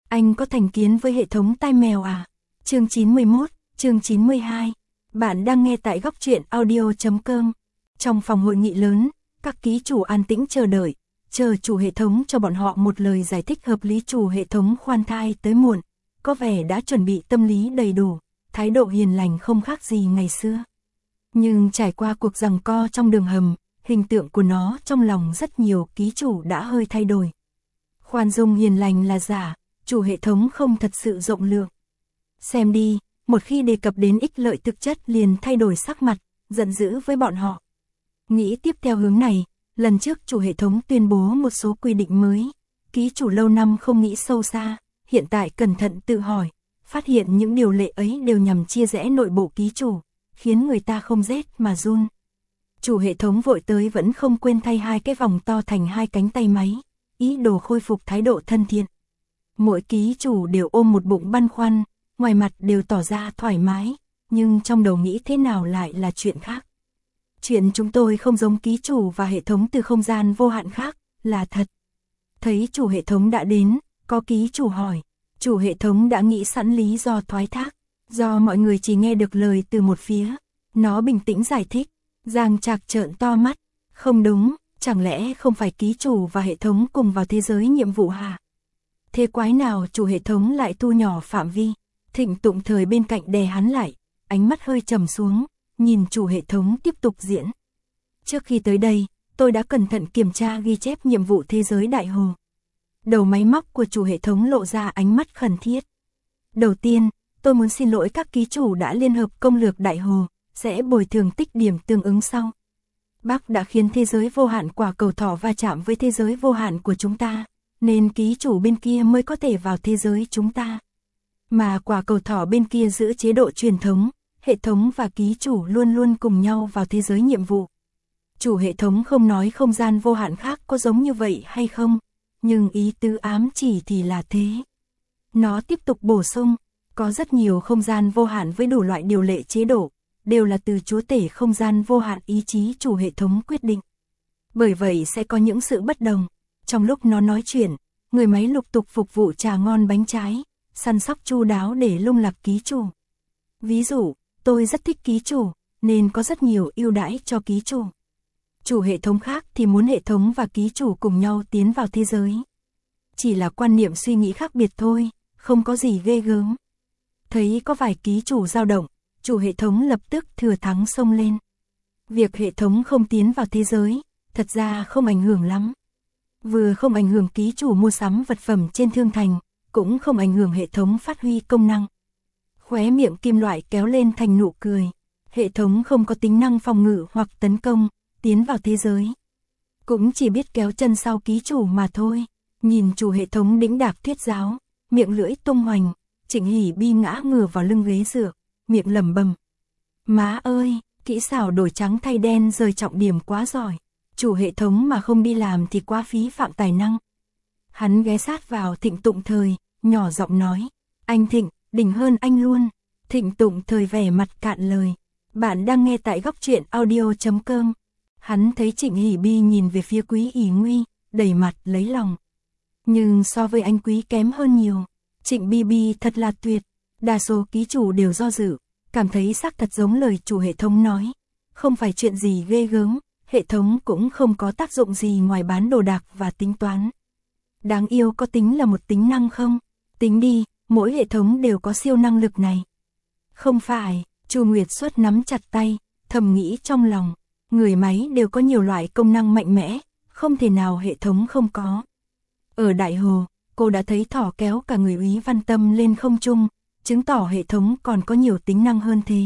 Anh có thành kiến với hệ thống tai mèo à? Chương 91, chương 92. Bạn đang nghe tại góc truyện audio.com. Trong phòng hội nghị lớn, các ký chủ an tĩnh chờ đợi, chờ chủ hệ thống cho bọn họ một lời giải thích hợp lý. Chủ hệ thống khoan thai tới muộn, có vẻ đã chuẩn bị tâm lý đầy đủ, thái độ hiền lành không khác gì ngày xưa. Nhưng trải qua cuộc giằng co trong đường hầm, hình tượng của nó trong lòng rất nhiều ký chủ đã hơi thay đổi. Khoan dung hiền lành là giả, chủ hệ thống không thật sự rộng lượng. Xem đi, một khi đề cập đến ích lợi thực chất liền thay đổi sắc mặt, giận dữ với bọn họ. Nghĩ tiếp theo hướng này, lần trước chủ hệ thống tuyên bố một số quy định mới, ký chủ lâu năm không nghĩ sâu xa, hiện tại cẩn thận tự hỏi, phát hiện những điều lệ ấy đều nhằm chia rẽ nội bộ ký chủ, khiến người ta không rét mà run. Chủ hệ thống vội tới vẫn không quên thay hai cái vòng to thành hai cánh tay máy, ý đồ khôi phục thái độ thân thiện. Mỗi ký chủ đều ôm một bụng băn khoăn, ngoài mặt đều tỏ ra thoải mái, nhưng trong đầu nghĩ thế nào lại là chuyện khác. Chuyện chúng tôi không giống ký chủ và hệ thống từ không gian vô hạn khác, là thật. Thấy chủ hệ thống đã đến, có ký chủ hỏi, chủ hệ thống đã nghĩ sẵn lý do thoái thác, do mọi người chỉ nghe được lời từ một phía. Nó bình tĩnh giải thích, Giang Trạc trợn to mắt, không đúng, chẳng lẽ không phải ký chủ và hệ thống cùng vào thế giới nhiệm vụ hả? Thế quái nào chủ hệ thống lại thu nhỏ phạm vi? Thịnh Tụng Thời bên cạnh đè hắn lại, ánh mắt hơi trầm xuống, nhìn chủ hệ thống tiếp tục diễn. Trước khi tới đây, tôi đã cẩn thận kiểm tra ghi chép nhiệm vụ thế giới Đại Hồ. Đầu máy móc của chủ hệ thống lộ ra ánh mắt khẩn thiết. Đầu tiên, tôi muốn xin lỗi các ký chủ đã liên hợp công lược Đại Hồ, sẽ bồi thường tích điểm tương ứng sau. Bác đã khiến thế giới vô hạn quả cầu thỏ va chạm với thế giới vô hạn của chúng ta, nên ký chủ bên kia mới có thể vào thế giới chúng ta. Mà quả cầu thỏ bên kia giữ chế độ truyền thống, hệ thống và ký chủ luôn luôn cùng nhau vào thế giới nhiệm vụ. Chủ hệ thống không nói không gian vô hạn khác có giống như vậy hay không, nhưng ý tứ ám chỉ thì là thế. Nó tiếp tục bổ sung, có rất nhiều không gian vô hạn với đủ loại điều lệ chế độ, đều là từ chúa tể không gian vô hạn ý chí chủ hệ thống quyết định. Bởi vậy sẽ có những sự bất đồng. Trong lúc nó nói chuyện, người máy lục tục phục vụ trà ngon bánh trái, săn sóc chu đáo để lung lạc ký chủ. Ví dụ, tôi rất thích ký chủ, nên có rất nhiều ưu đãi cho ký chủ. Chủ hệ thống khác thì muốn hệ thống và ký chủ cùng nhau tiến vào thế giới. Chỉ là quan niệm suy nghĩ khác biệt thôi, không có gì ghê gớm. Thấy có vài ký chủ dao động, chủ hệ thống lập tức thừa thắng xông lên. Việc hệ thống không tiến vào thế giới, thật ra không ảnh hưởng lắm. Vừa không ảnh hưởng ký chủ mua sắm vật phẩm trên thương thành, cũng không ảnh hưởng hệ thống phát huy công năng. Khóe miệng kim loại kéo lên thành nụ cười. Hệ thống không có tính năng phòng ngự hoặc tấn công, tiến vào thế giới. Cũng chỉ biết kéo chân sau ký chủ mà thôi. Nhìn chủ hệ thống đĩnh đạc thuyết giáo, miệng lưỡi tung hoành, Trịnh Hỷ Bi ngã ngửa vào lưng ghế dựa, miệng lẩm bẩm. Má ơi, kỹ xảo đổi trắng thay đen rời trọng điểm quá giỏi. Chủ hệ thống mà không đi làm thì quá phí phạm tài năng. Hắn ghé sát vào Thịnh Tụng Thời, nhỏ giọng nói. Anh Thịnh, đỉnh hơn anh luôn. Thịnh Tụng Thời vẻ mặt cạn lời. Bạn đang nghe tại góc truyện audio.com. Hắn thấy Trịnh Hỷ Bi nhìn về phía Quý ỷ Nguy, đầy mặt lấy lòng. Nhưng so với anh Quý kém hơn nhiều. Trịnh Bi Bi thật là tuyệt. Đa số ký chủ đều do dự, cảm thấy xác thật giống lời chủ hệ thống nói. Không phải chuyện gì ghê gớm, hệ thống cũng không có tác dụng gì ngoài bán đồ đạc và tính toán. Đáng yêu có tính là một tính năng không? Tính đi, mỗi hệ thống đều có siêu năng lực này. Không phải, Chu Nguyệt Xuất nắm chặt tay, thầm nghĩ trong lòng. Người máy đều có nhiều loại công năng mạnh mẽ, không thể nào hệ thống không có. Ở Đại Hồ, cô đã thấy thỏ kéo cả người úy Văn Tâm lên không trung, chứng tỏ hệ thống còn có nhiều tính năng hơn thế.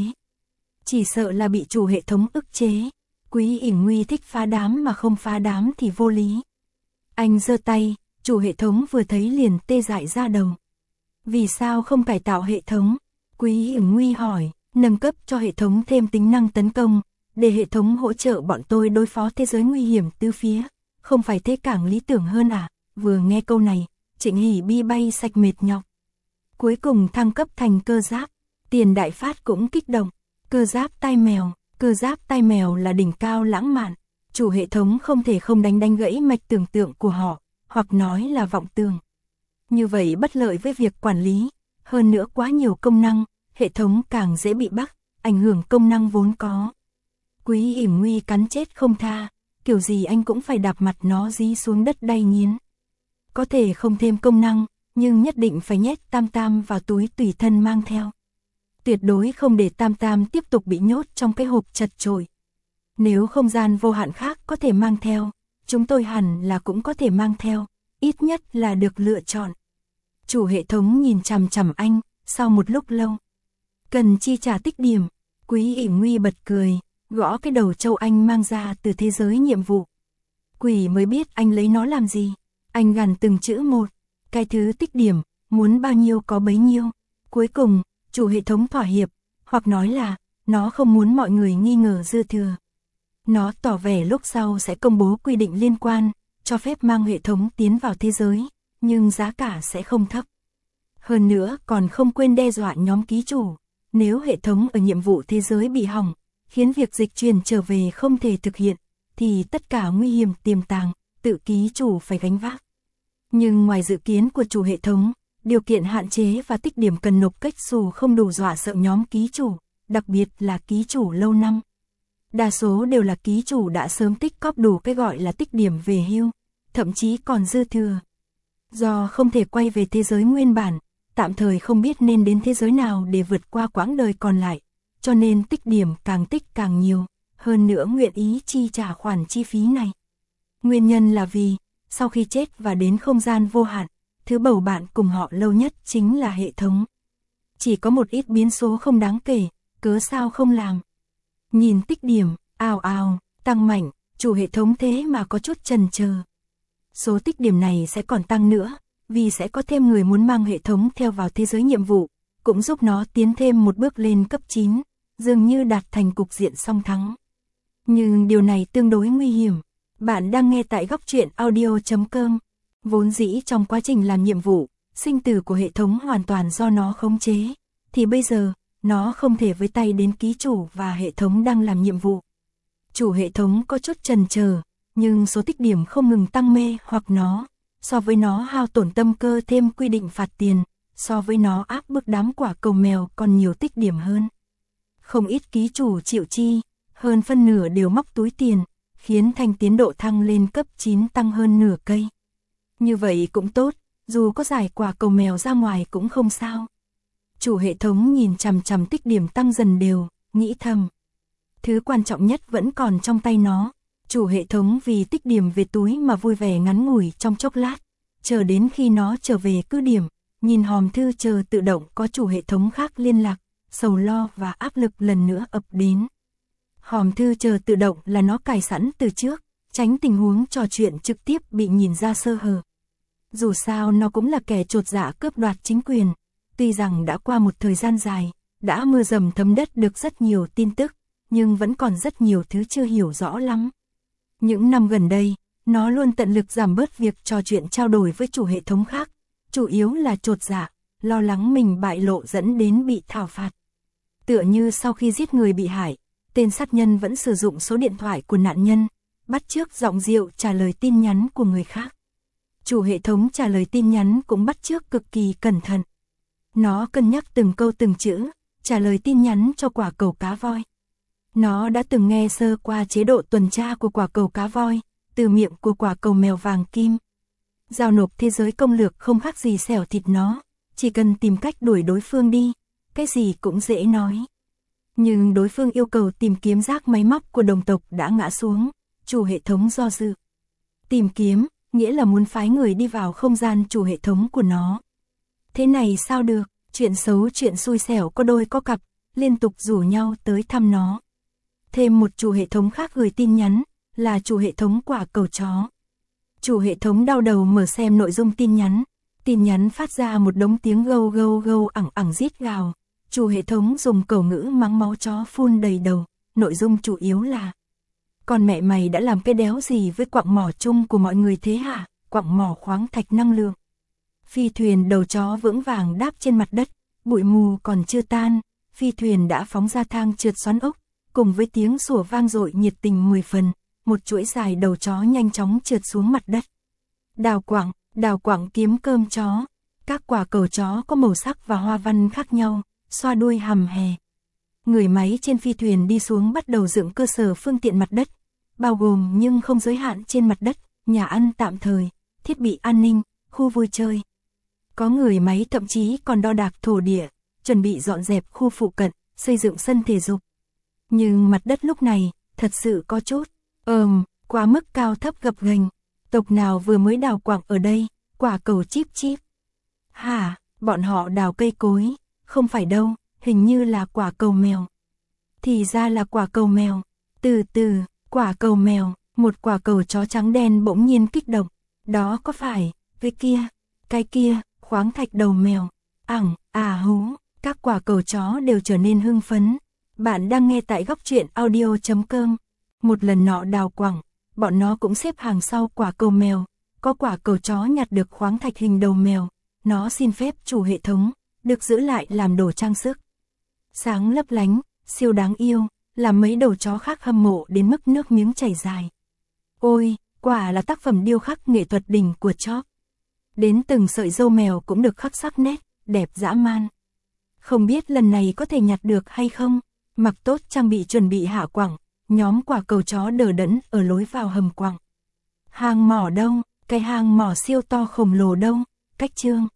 Chỉ sợ là bị chủ hệ thống ức chế. Quý ỷ Nguy thích phá đám mà không phá đám thì vô lý. Anh giơ tay, chủ hệ thống vừa thấy liền tê dại ra đầu. Vì sao không cải tạo hệ thống? Quý ỷ Nguy hỏi, nâng cấp cho hệ thống thêm tính năng tấn công, để hệ thống hỗ trợ bọn tôi đối phó thế giới nguy hiểm tứ phía. Không phải thế càng lý tưởng hơn à? Vừa nghe câu này, Trịnh Hỷ Bi bay sạch mệt nhọc. Cuối cùng thăng cấp thành cơ giáp. Tiền Đại Phát cũng kích động. Cơ giáp tai mèo. Cơ giáp tai mèo là đỉnh cao lãng mạn. Chủ hệ thống không thể không đánh gãy mạch tưởng tượng của họ, hoặc nói là vọng tưởng. Như vậy bất lợi với việc quản lý, hơn nữa quá nhiều công năng, hệ thống càng dễ bị bắt, ảnh hưởng công năng vốn có. Quý hiểm nguy cắn chết không tha, kiểu gì anh cũng phải đạp mặt nó dí xuống đất đay nghiến. Có thể không thêm công năng, nhưng nhất định phải nhét Tam Tam vào túi tùy thân mang theo. Tuyệt đối không để Tam Tam tiếp tục bị nhốt trong cái hộp chật chội. Nếu không gian vô hạn khác có thể mang theo, chúng tôi hẳn là cũng có thể mang theo, ít nhất là được lựa chọn. Chủ hệ thống nhìn chằm chằm anh, sau một lúc lâu. Cần chi trả tích điểm, Quý ỉ nguy bật cười, gõ cái đầu trâu anh mang ra từ thế giới nhiệm vụ. Quỷ mới biết anh lấy nó làm gì, anh gằn từng chữ một, cái thứ tích điểm, muốn bao nhiêu có bấy nhiêu. Cuối cùng, chủ hệ thống thỏa hiệp, hoặc nói là, nó không muốn mọi người nghi ngờ dư thừa. Nó tỏ vẻ lúc sau sẽ công bố quy định liên quan, cho phép mang hệ thống tiến vào thế giới, nhưng giá cả sẽ không thấp. Hơn nữa còn không quên đe dọa nhóm ký chủ, nếu hệ thống ở nhiệm vụ thế giới bị hỏng, khiến việc dịch chuyển trở về không thể thực hiện, thì tất cả nguy hiểm tiềm tàng, tự ký chủ phải gánh vác. Nhưng ngoài dự kiến của chủ hệ thống, điều kiện hạn chế và tích điểm cần nộp cách xù không đủ dọa sợ nhóm ký chủ, đặc biệt là ký chủ lâu năm. Đa số đều là ký chủ đã sớm tích cóp đủ cái gọi là tích điểm về hưu, thậm chí còn dư thừa. Do không thể quay về thế giới nguyên bản, tạm thời không biết nên đến thế giới nào để vượt qua quãng đời còn lại, cho nên tích điểm càng tích càng nhiều, hơn nữa nguyện ý chi trả khoản chi phí này. Nguyên nhân là vì, sau khi chết và đến không gian vô hạn, thứ bầu bạn cùng họ lâu nhất chính là hệ thống. Chỉ có một ít biến số không đáng kể, cớ sao không làm. Nhìn tích điểm, ào ào, tăng mạnh, chủ hệ thống thế mà có chút chần chờ. Số tích điểm này sẽ còn tăng nữa, vì sẽ có thêm người muốn mang hệ thống theo vào thế giới nhiệm vụ, cũng giúp nó tiến thêm một bước lên cấp 9, dường như đạt thành cục diện song thắng. Nhưng điều này tương đối nguy hiểm. Bạn đang nghe tại góc truyện audio.com. Vốn dĩ trong quá trình làm nhiệm vụ, sinh tử của hệ thống hoàn toàn do nó khống chế, thì bây giờ, nó không thể với tay đến ký chủ và hệ thống đang làm nhiệm vụ. Chủ hệ thống có chút chần chờ, nhưng số tích điểm không ngừng tăng mê hoặc nó, so với nó hao tổn tâm cơ thêm quy định phạt tiền, so với nó áp bức đám quả cầu mèo còn nhiều tích điểm hơn. Không ít ký chủ chịu chi, hơn phân nửa đều móc túi tiền, khiến thành tiến độ thăng lên cấp 9 tăng hơn nửa cây. Như vậy cũng tốt, dù có giải quả cầu mèo ra ngoài cũng không sao. Chủ hệ thống nhìn chằm chằm tích điểm tăng dần đều, nghĩ thầm. Thứ quan trọng nhất vẫn còn trong tay nó. Chủ hệ thống vì tích điểm về túi mà vui vẻ ngắn ngủi trong chốc lát, chờ đến khi nó trở về cứ điểm, nhìn hòm thư chờ tự động có chủ hệ thống khác liên lạc, sầu lo và áp lực lần nữa ập đến. Hòm thư chờ tự động là nó cài sẵn từ trước, tránh tình huống trò chuyện trực tiếp bị nhìn ra sơ hở. Dù sao nó cũng là kẻ chột dạ cướp đoạt chính quyền, tuy rằng đã qua một thời gian dài, đã mưa dầm thấm đất được rất nhiều tin tức, nhưng vẫn còn rất nhiều thứ chưa hiểu rõ lắm. Những năm gần đây, nó luôn tận lực giảm bớt việc trò chuyện trao đổi với chủ hệ thống khác, chủ yếu là chột dạ, lo lắng mình bại lộ dẫn đến bị thảo phạt. Tựa như sau khi giết người bị hại, tên sát nhân vẫn sử dụng số điện thoại của nạn nhân, bắt chước giọng điệu trả lời tin nhắn của người khác. Chủ hệ thống trả lời tin nhắn cũng bắt chước cực kỳ cẩn thận. Nó cân nhắc từng câu từng chữ, trả lời tin nhắn cho quả cầu cá voi. Nó đã từng nghe sơ qua chế độ tuần tra của quả cầu cá voi, từ miệng của quả cầu mèo vàng kim. Giao nộp thế giới công lược không khác gì xẻo thịt nó, chỉ cần tìm cách đuổi đối phương đi, cái gì cũng dễ nói. Nhưng đối phương yêu cầu tìm kiếm rác máy móc của đồng tộc đã ngã xuống, chủ hệ thống do dự. Tìm kiếm, nghĩa là muốn phái người đi vào không gian chủ hệ thống của nó. Thế này sao được, chuyện xấu chuyện xui xẻo có đôi có cặp, liên tục rủ nhau tới thăm nó. Thêm một chủ hệ thống khác gửi tin nhắn, là chủ hệ thống quả cầu chó. Chủ hệ thống đau đầu mở xem nội dung tin nhắn phát ra một đống tiếng gâu gâu gâu ẳng ẳng rít gào. Chủ hệ thống dùng cầu ngữ mắng máu chó phun đầy đầu, nội dung chủ yếu là: con mẹ mày đã làm cái đéo gì với quặng mỏ chung của mọi người thế hả, quặng mỏ khoáng thạch năng lượng. Phi thuyền đầu chó vững vàng đáp trên mặt đất, bụi mù còn chưa tan, phi thuyền đã phóng ra thang trượt xoắn ốc, cùng với tiếng sủa vang dội nhiệt tình 10 phần, một chuỗi dài đầu chó nhanh chóng trượt xuống mặt đất. Đào quặng kiếm cơm chó, Các quả cầu chó có màu sắc và hoa văn khác nhau, xoa đuôi hầm hè. Người máy trên phi thuyền đi xuống bắt đầu dựng cơ sở phương tiện mặt đất, bao gồm nhưng không giới hạn trên mặt đất, nhà ăn tạm thời, thiết bị an ninh, khu vui chơi. Có người máy thậm chí còn đo đạc thổ địa, chuẩn bị dọn dẹp khu phụ cận, xây dựng sân thể dục. Nhưng mặt đất lúc này, thật sự có chút, quá mức cao thấp gập ghềnh. Tộc nào vừa mới đào quặng ở đây, quả cầu chíp chíp. Hả, bọn họ đào cây cối, không phải đâu, hình như là quả cầu mèo. Thì ra là quả cầu mèo. Từ từ, quả cầu mèo, một quả cầu chó trắng đen bỗng nhiên kích động. Đó có phải, cái kia, khoáng thạch đầu mèo. Hú, các quả cầu chó đều trở nên hưng phấn. Bạn đang nghe tại góc truyện audio.com. Một lần nọ đào quặng, bọn nó cũng xếp hàng sau quả cầu mèo. Có quả cầu chó nhặt được khoáng thạch hình đầu mèo. Nó xin phép chủ hệ thống, được giữ lại làm đồ trang sức. Sáng lấp lánh, siêu đáng yêu, làm mấy đầu chó khác hâm mộ đến mức nước miếng chảy dài. Ôi, quả là tác phẩm điêu khắc nghệ thuật đỉnh của chó. Đến từng sợi râu mèo cũng được khắc sắc nét, đẹp dã man. Không biết lần này có thể nhặt được hay không? Mặc tốt trang bị chuẩn bị hạ quặng, nhóm quả cầu chó đờ đẫn ở lối vào hầm quặng. Hang mỏ đâu? Cái hang mỏ siêu to khổng lồ đâu? Cách Chương